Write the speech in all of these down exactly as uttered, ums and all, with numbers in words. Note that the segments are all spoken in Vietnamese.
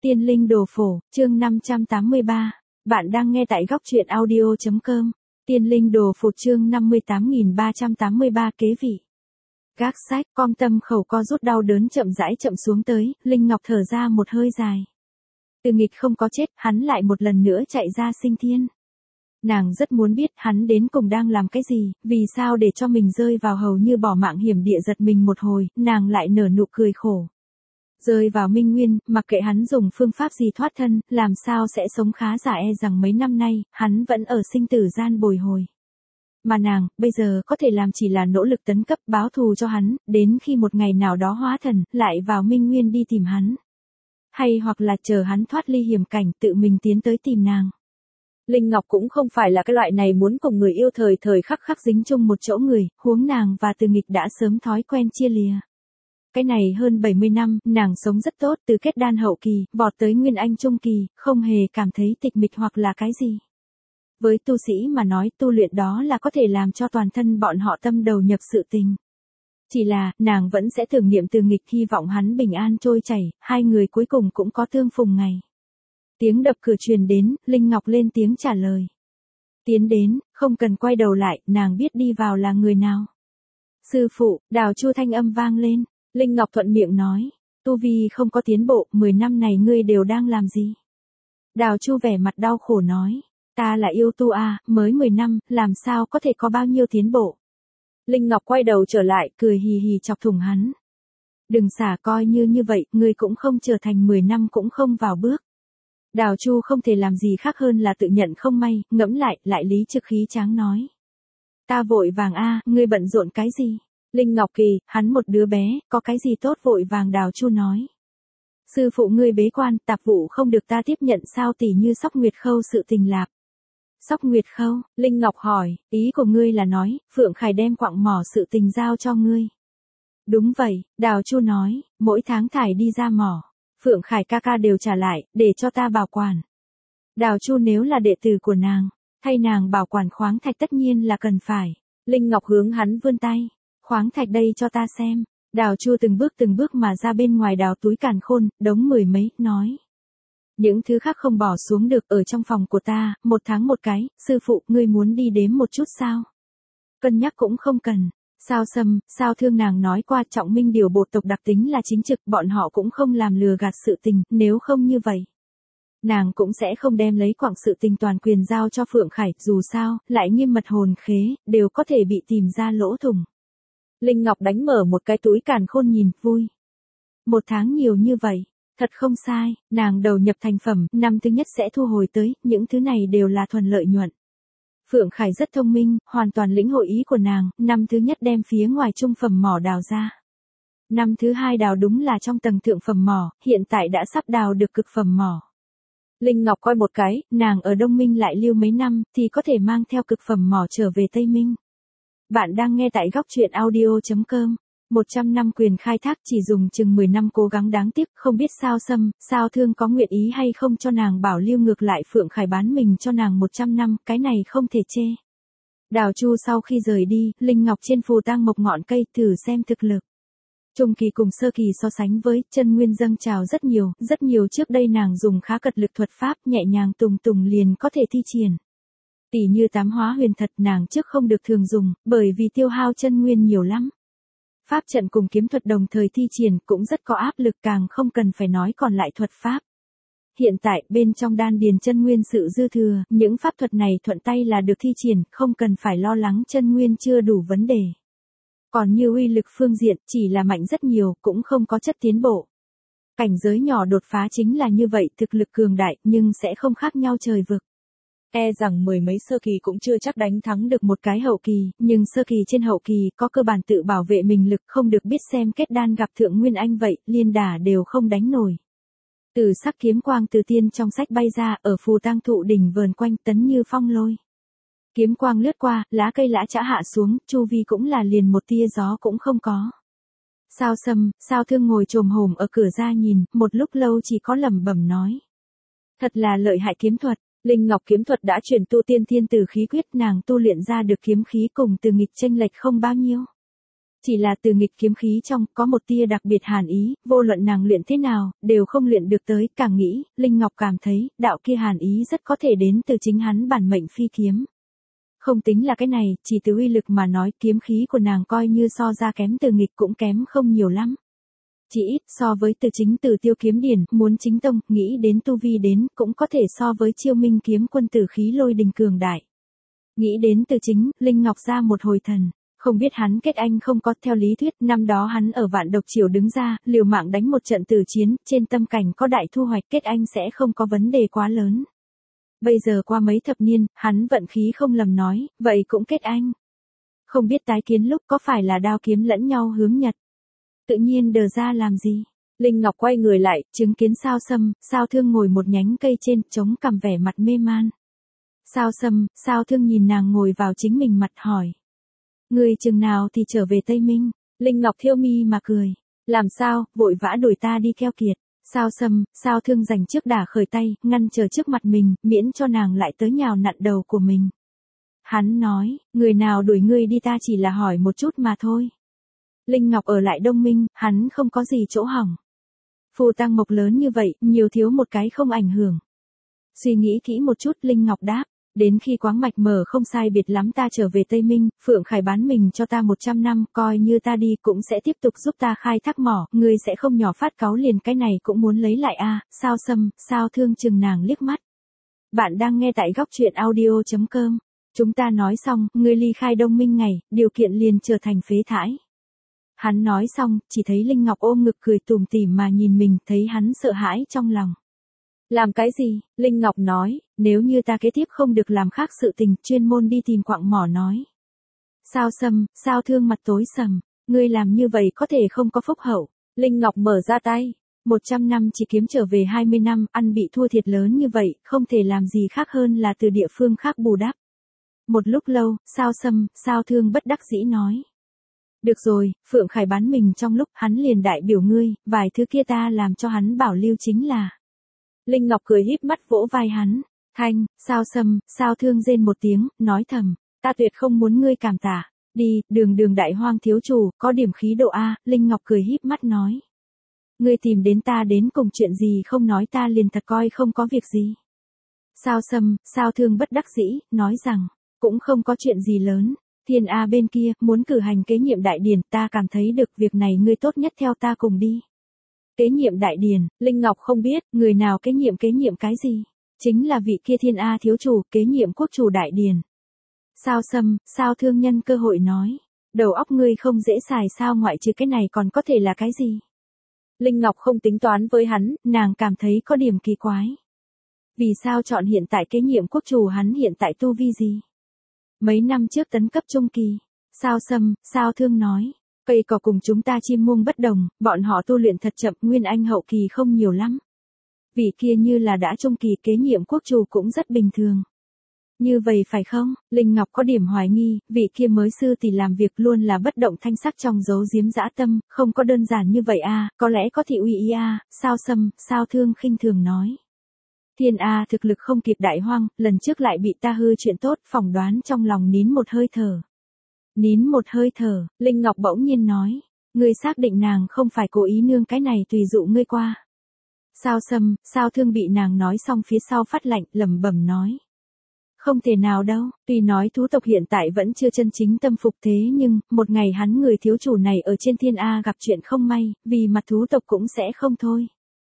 Tiên linh đồ phổ, chương năm trăm tám mươi ba. Bạn đang nghe tại góc truyện audio chấm com. Tiên linh đồ phổ chương năm mươi tám nghìn ba trăm tám mươi ba kế vị. Gác sách, com tâm khẩu co rút đau đớn chậm rãi chậm xuống tới, Linh Ngọc thở ra một hơi dài. Từ nghịch không có chết, hắn lại một lần nữa chạy ra sinh thiên. Nàng rất muốn biết hắn đến cùng đang làm cái gì, vì sao để cho mình rơi vào hầu như bỏ mạng hiểm địa giật mình một hồi, nàng lại nở nụ cười khổ. Rơi vào Minh Nguyên, mặc kệ hắn dùng phương pháp gì thoát thân, làm sao sẽ sống khá giả e rằng mấy năm nay, hắn vẫn ở sinh tử gian bồi hồi. Mà nàng, bây giờ có thể làm chỉ là nỗ lực tấn cấp báo thù cho hắn, đến khi một ngày nào đó hóa thần, lại vào Minh Nguyên đi tìm hắn. Hay hoặc là chờ hắn thoát ly hiểm cảnh tự mình tiến tới tìm nàng. Linh Ngọc cũng không phải là cái loại này muốn cùng người yêu thời thời khắc khắc dính chung một chỗ người, huống nàng và Từ Nghịch đã sớm thói quen chia lìa. Cái này hơn bảy mươi năm, nàng sống rất tốt từ kết đan hậu kỳ, vọt tới nguyên anh trung kỳ, không hề cảm thấy tịch mịch hoặc là cái gì. Với tu sĩ mà nói tu luyện đó là có thể làm cho toàn thân bọn họ tâm đầu nhập sự tình. Chỉ là, nàng vẫn sẽ tưởng niệm Từ Nghịch hy vọng hắn bình an trôi chảy, hai người cuối cùng cũng có tương phùng ngày. Tiếng đập cửa truyền đến, Linh Ngọc lên tiếng trả lời. Tiến đến, không cần quay đầu lại, nàng biết đi vào là người nào. Sư phụ, Đào Chu thanh âm vang lên. Linh Ngọc thuận miệng nói, tu vi không có tiến bộ, mười năm này ngươi đều đang làm gì? Đào Chu vẻ mặt đau khổ nói, ta là yêu tu a, mới mười năm, làm sao có thể có bao nhiêu tiến bộ? Linh Ngọc quay đầu trở lại, cười hì hì chọc thủng hắn. Đừng xả coi như như vậy, ngươi cũng không trở thành mười năm cũng không vào bước. Đào Chu không thể làm gì khác hơn là tự nhận không may, ngẫm lại, lại lý trực khí tráng nói. Ta vội vàng a, ngươi bận rộn cái gì? Linh Ngọc kỳ, hắn một đứa bé, có cái gì tốt vội vàng Đào Chu nói. Sư phụ ngươi bế quan, tạp vụ không được ta tiếp nhận sao tỉ như Sóc Nguyệt Khâu sự tình lạp. Sóc Nguyệt Khâu, Linh Ngọc hỏi, ý của ngươi là nói, Phượng Khải đem quặng mỏ sự tình giao cho ngươi. Đúng vậy, Đào Chu nói, mỗi tháng thải đi ra mỏ. Phượng Khải ca ca đều trả lại, để cho ta bảo quản. Đào Chu nếu là đệ tử của nàng, thay nàng bảo quản khoáng thạch tất nhiên là cần phải. Linh Ngọc hướng hắn vươn tay. Khoáng thạch đây cho ta xem. Đào Chu từng bước từng bước mà ra bên ngoài đào túi càn khôn, đống mười mấy, nói. Những thứ khác không bỏ xuống được ở trong phòng của ta, một tháng một cái, sư phụ, ngươi muốn đi đếm một chút sao? Cân nhắc cũng không cần. Sao Sâm, Sao Thương nàng nói qua Trọng Minh điều bộ tộc đặc tính là chính trực, bọn họ cũng không làm lừa gạt sự tình, nếu không như vậy. Nàng cũng sẽ không đem lấy quặng sự tình toàn quyền giao cho Phượng Khải, dù sao, lại nghiêm mật hồn khế, đều có thể bị tìm ra lỗ thủng. Linh Ngọc đánh mở một cái túi càn khôn nhìn, vui. Một tháng nhiều như vậy, thật không sai, nàng đầu nhập thành phẩm, năm thứ nhất sẽ thu hồi tới, những thứ này đều là thuần lợi nhuận. Phượng Khải rất thông minh, hoàn toàn lĩnh hội ý của nàng, năm thứ nhất đem phía ngoài trung phẩm mỏ đào ra. Năm thứ hai đào đúng là trong tầng thượng phẩm mỏ, hiện tại đã sắp đào được cực phẩm mỏ. Linh Ngọc coi một cái, nàng ở Đông Minh lại lưu mấy năm, thì có thể mang theo cực phẩm mỏ trở về Tây Minh. Bạn đang nghe tại góc truyện audio chấm com. một trăm năm quyền khai thác chỉ dùng chừng mười năm cố gắng đáng tiếc, không biết Sao Sâm, Sao Thương có nguyện ý hay không cho nàng bảo lưu ngược lại Phượng Khải bán mình cho nàng một trăm năm, cái này không thể chê. Đào Chu sau khi rời đi, Linh Ngọc trên phù tang mộc ngọn cây thử xem thực lực. Trung kỳ cùng sơ kỳ so sánh với, chân nguyên dâng trào rất nhiều, rất nhiều trước đây nàng dùng khá cật lực thuật pháp nhẹ nhàng tùng tùng liền có thể thi triển. Tỷ như tám hóa huyền thật nàng trước không được thường dùng, bởi vì tiêu hao chân nguyên nhiều lắm. Pháp trận cùng kiếm thuật đồng thời thi triển cũng rất có áp lực, càng không cần phải nói còn lại thuật pháp. Hiện tại bên trong đan điền chân nguyên sự dư thừa, những pháp thuật này thuận tay là được thi triển, không cần phải lo lắng chân nguyên chưa đủ vấn đề. Còn như uy lực phương diện chỉ là mạnh rất nhiều, cũng không có chất tiến bộ. Cảnh giới nhỏ đột phá chính là như vậy, thực lực cường đại nhưng sẽ không khác nhau trời vực. E rằng mười mấy sơ kỳ cũng chưa chắc đánh thắng được một cái hậu kỳ, nhưng sơ kỳ trên hậu kỳ có cơ bản tự bảo vệ mình lực, không được biết xem kết đan gặp thượng nguyên anh vậy, liên đả đều không đánh nổi. Từ sắc kiếm quang từ tiên trong sách bay ra, ở phù tang thụ đỉnh vờn quanh tấn như phong lôi. Kiếm quang lướt qua, lá cây lã chã hạ xuống, chu vi cũng là liền một tia gió cũng không có. Sao Sâm, Sao Thương ngồi chồm hổm ở cửa ra nhìn, một lúc lâu chỉ có lẩm bẩm nói. Thật là lợi hại kiếm thuật. Linh Ngọc kiếm thuật đã chuyển tu tiên thiên tử khí quyết, nàng tu luyện ra được kiếm khí cùng Từ Nghịch chênh lệch không bao nhiêu. Chỉ là từ nghịch kiếm khí trong, có một tia đặc biệt hàn ý, vô luận nàng luyện thế nào, đều không luyện được tới, càng nghĩ, Linh Ngọc cảm thấy, đạo kia hàn ý rất có thể đến từ chính hắn bản mệnh phi kiếm. Không tính là cái này, chỉ từ uy lực mà nói, kiếm khí của nàng coi như so ra kém từ nghịch cũng kém không nhiều lắm. Chỉ ít so với từ chính từ tiêu kiếm điển, muốn chính tông, nghĩ đến tu vi đến, cũng có thể so với chiêu minh kiếm quân tử khí lôi đình cường đại. Nghĩ đến từ chính, Linh Ngọc ra một hồi thần. Không biết hắn kết anh không có, theo lý thuyết, năm đó hắn ở Vạn Độc Triều đứng ra, liều mạng đánh một trận tử chiến, trên tâm cảnh có đại thu hoạch, kết anh sẽ không có vấn đề quá lớn. Bây giờ qua mấy thập niên, hắn vận khí không lầm nói, vậy cũng kết anh. Không biết tái kiến lúc có phải là đao kiếm lẫn nhau hướng nhật. Tự nhiên đờ ra làm gì? Linh Ngọc quay người lại, chứng kiến Sao Sâm, Sao Thương ngồi một nhánh cây trên, chống cằm vẻ mặt mê man. Sao Sâm, Sao Thương nhìn nàng ngồi vào chính mình mặt hỏi. Người chừng nào thì trở về Tây Minh? Linh Ngọc thiêu mi mà cười. Làm sao, vội vã đuổi ta đi keo kiệt. Sao Sâm, Sao Thương dành trước đả khởi tay, ngăn chờ trước mặt mình, miễn cho nàng lại tới nhào nặn đầu của mình. Hắn nói, người nào đuổi ngươi đi ta chỉ là hỏi một chút mà thôi. Linh Ngọc ở lại Đông Minh, hắn không có gì chỗ hỏng. Phù tăng mộc lớn như vậy, nhiều thiếu một cái không ảnh hưởng. Suy nghĩ kỹ một chút, Linh Ngọc đáp. Đến khi quáng mạch mở không sai biệt lắm ta trở về Tây Minh, Phượng Khải bán mình cho ta một trăm năm, coi như ta đi cũng sẽ tiếp tục giúp ta khai thác mỏ, ngươi sẽ không nhỏ phát cáu liền cái này cũng muốn lấy lại a. Sao Sâm, Sao Thương chừng nàng liếc mắt. Bạn đang nghe tại góc truyện audio chấm com. Chúng ta nói xong, ngươi ly khai Đông Minh ngày, điều kiện liền trở thành phế thải. Hắn nói xong, chỉ thấy Linh Ngọc ôm ngực cười tủm tỉm mà nhìn mình, thấy hắn sợ hãi trong lòng. Làm cái gì? Linh Ngọc nói, nếu như ta kế tiếp không được làm khác sự tình, chuyên môn đi tìm quặng mỏ nói. Sao Sâm, Sao Thương mặt tối sầm, ngươi làm như vậy có thể không có phúc hậu. Linh Ngọc mở ra tay, một trăm năm chỉ kiếm trở về hai mươi năm, ăn bị thua thiệt lớn như vậy, không thể làm gì khác hơn là từ địa phương khác bù đắp. Một lúc lâu, Sao Sâm, Sao Thương bất đắc dĩ nói. Được rồi, Phượng Khải bán mình trong lúc hắn liền đại biểu ngươi, vài thứ kia ta làm cho hắn bảo lưu chính là. Linh Ngọc cười híp mắt vỗ vai hắn. Thanh, Sao Sâm, Sao Thương rên một tiếng, nói thầm, ta tuyệt không muốn ngươi cảm tạ. Đi, đường đường đại hoang thiếu chủ, có điểm khí độ a. Linh Ngọc cười híp mắt nói. Ngươi tìm đến ta đến cùng chuyện gì không nói ta liền thật coi không có việc gì. Sao Sâm, Sao Thương bất đắc dĩ, nói rằng, cũng không có chuyện gì lớn. Thiên A bên kia, muốn cử hành kế nhiệm đại điển, ta cảm thấy được việc này ngươi tốt nhất theo ta cùng đi. Kế nhiệm đại điển, Linh Ngọc không biết, người nào kế nhiệm kế nhiệm cái gì. Chính là vị kia Thiên A thiếu chủ, kế nhiệm quốc chủ đại điển. Sao Sâm, Sao Thương nhân cơ hội nói. Đầu óc ngươi không dễ xài sao ngoại trừ cái này còn có thể là cái gì. Linh Ngọc không tính toán với hắn, nàng cảm thấy có điểm kỳ quái. Vì sao chọn hiện tại kế nhiệm quốc chủ hắn hiện tại tu vi gì? Mấy năm trước tấn cấp trung kỳ. Sao Sâm, Sao Thương nói. Cây cỏ cùng chúng ta chim muông bất đồng, bọn họ tu luyện thật chậm, nguyên anh hậu kỳ không nhiều lắm. Vị kia như là đã trung kỳ kế nhiệm quốc chủ cũng rất bình thường. Như vậy phải không? Linh Ngọc có điểm hoài nghi, vị kia mới sư tỷ làm việc luôn là bất động thanh sắc trong giấu giếm dã tâm, không có đơn giản như vậy a, có lẽ có thị uy ý a. Sao Sâm, Sao Thương khinh thường nói. Thiên A thực lực không kịp đại hoang, lần trước lại bị ta hư chuyện tốt, phỏng đoán trong lòng nín một hơi thở. Nín một hơi thở, Linh Ngọc bỗng nhiên nói, ngươi xác định nàng không phải cố ý nương cái này tùy dụ ngươi qua. Sao Sâm, Sao Thương bị nàng nói xong phía sau phát lạnh, lẩm bẩm nói. Không thể nào đâu, tuy nói thú tộc hiện tại vẫn chưa chân chính tâm phục thế nhưng, một ngày hắn người thiếu chủ này ở trên Thiên A gặp chuyện không may, vì mặt thú tộc cũng sẽ không thôi.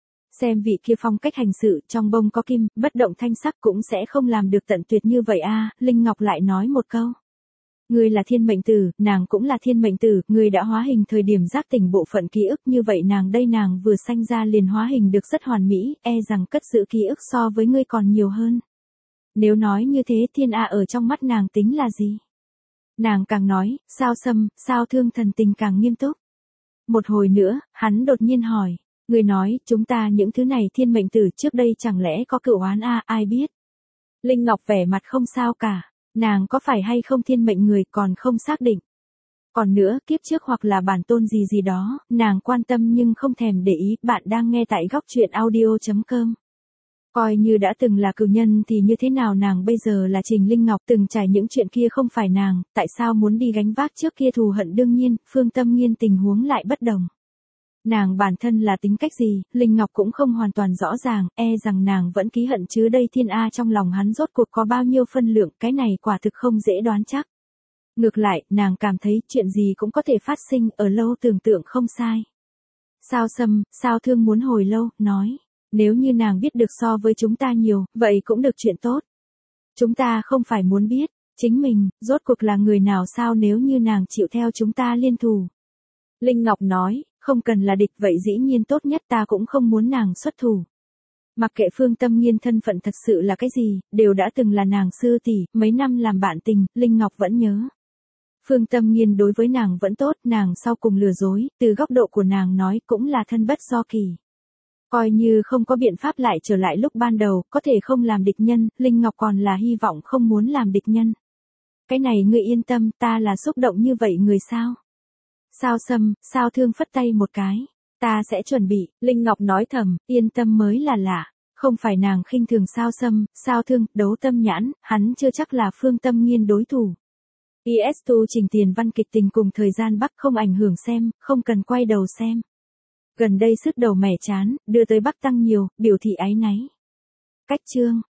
Xem vị kia phong cách hành sự, trong bông có kim, bất động thanh sắc cũng sẽ không làm được tận tuyệt như vậy a. Linh Ngọc lại nói một câu. Ngươi là thiên mệnh tử, nàng cũng là thiên mệnh tử, ngươi đã hóa hình thời điểm giác tỉnh bộ phận ký ức như vậy nàng đây nàng vừa sanh ra liền hóa hình được rất hoàn mỹ, e rằng cất giữ ký ức so với ngươi còn nhiều hơn. Nếu nói như thế Thiên A ở trong mắt nàng tính là gì? Nàng càng nói, Sao Sâm, Sao Thương thần tình càng nghiêm túc. Một hồi nữa, hắn đột nhiên hỏi. Người nói, chúng ta những thứ này thiên mệnh tử trước đây chẳng lẽ có cựu oán a, ai biết? Linh Ngọc vẻ mặt không sao cả, nàng có phải hay không thiên mệnh người còn không xác định. Còn nữa, kiếp trước hoặc là bản tôn gì gì đó, nàng quan tâm nhưng không thèm để ý, bạn đang nghe tại góc truyện audio chấm com. Coi như đã từng là cừu nhân thì như thế nào nàng bây giờ là Trình Linh Ngọc từng trải những chuyện kia không phải nàng, tại sao muốn đi gánh vác trước kia thù hận đương nhiên, Phương Tâm Nghiên tình huống lại bất đồng. Nàng bản thân là tính cách gì, Linh Ngọc cũng không hoàn toàn rõ ràng, e rằng nàng vẫn ký hận chứ đây thiên A trong lòng hắn rốt cuộc có bao nhiêu phân lượng, cái này quả thực không dễ đoán chắc. Ngược lại, nàng cảm thấy chuyện gì cũng có thể phát sinh, ở lâu tưởng tượng không sai. Sao Sâm, Sao Thương muốn hồi lâu, nói, nếu như nàng biết được so với chúng ta nhiều, vậy cũng được chuyện tốt. Chúng ta không phải muốn biết, chính mình, rốt cuộc là người nào sao nếu như nàng chịu theo chúng ta liên thủ. Linh Ngọc nói, không cần là địch vậy dĩ nhiên tốt nhất ta cũng không muốn nàng xuất thủ. Mặc kệ Phương Tâm Nghiên thân phận thật sự là cái gì, đều đã từng là nàng sư tỷ, mấy năm làm bạn tình, Linh Ngọc vẫn nhớ. Phương Tâm Nghiên đối với nàng vẫn tốt, nàng sau cùng lừa dối, từ góc độ của nàng nói cũng là thân bất do kỳ. Coi như không có biện pháp lại trở lại lúc ban đầu, có thể không làm địch nhân, Linh Ngọc còn là hy vọng không muốn làm địch nhân. Cái này ngươi yên tâm, ta là xúc động như vậy người sao? Sao Sâm, Sao Thương phất tay một cái, ta sẽ chuẩn bị, Linh Ngọc nói thầm, yên tâm mới là lạ. Không phải nàng khinh thường Sao Sâm, Sao Thương, đấu tâm nhãn, hắn chưa chắc là Phương Tâm Nghiên đối thủ. pê ét tu trình tiền văn kịch tình cùng thời gian Bắc không ảnh hưởng xem, không cần quay đầu xem. Gần đây sức đầu mẻ chán, đưa tới Bắc tăng nhiều, biểu thị áy náy. Cách chương